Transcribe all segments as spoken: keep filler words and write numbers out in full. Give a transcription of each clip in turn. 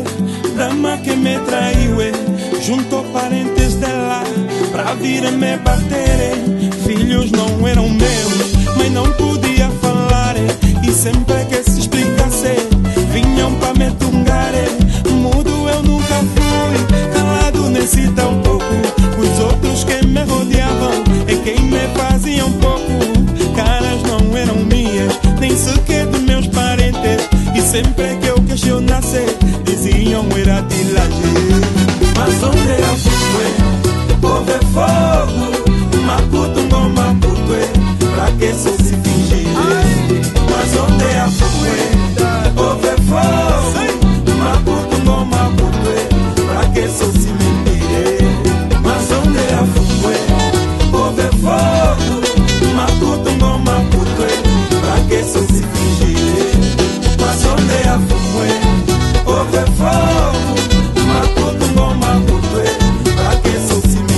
dama que me traiu, juntou parentes dela pra vir me bater. Filhos não eram meus, mas não podia falar, e sempre que se explicasse vinham pra me tungar. Mudo eu nunca fui, calado nesse tão pouco. Os outros que me rodeavam e quem me faziam pouco. Caras não eram minhas, nem sequer de meus parentes, e sempre que eu questionasse diziam era de laje. Mas onde eu fui, houve fogo, maputo com maputo, pra que só se fingir? Mas onde eu fui, houve fogo, maputo com maputo, pra que só se mentir? Mas onde eu fui, houve fogo, maputo com maputo, pra que só se fingir? Mas onde eu fui, houve fogo, maputo com maputo, pra que só se mentir?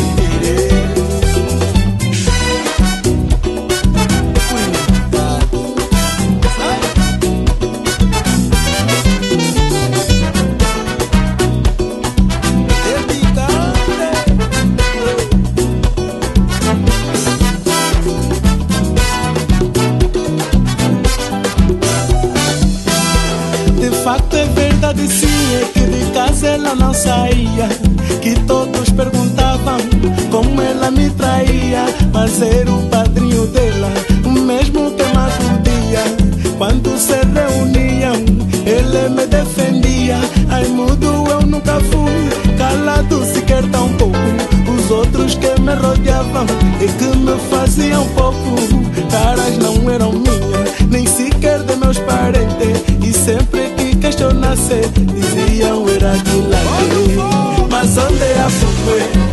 De fato é verdade sim, é que de casa ela não saía, que todos perguntavam como ela me traía. Mas era o padrinho dela, o mesmo que me acudia. Quando se reuniam, ele me defendia. Ai mudo eu nunca fui, calado sequer tão pouco. Os outros que me rodeavam e que me faziam pouco. Caras não eram minhas, nem sequer de meus parentes, e sempre que questionasse diziam era de lá. Mas onde eu fui,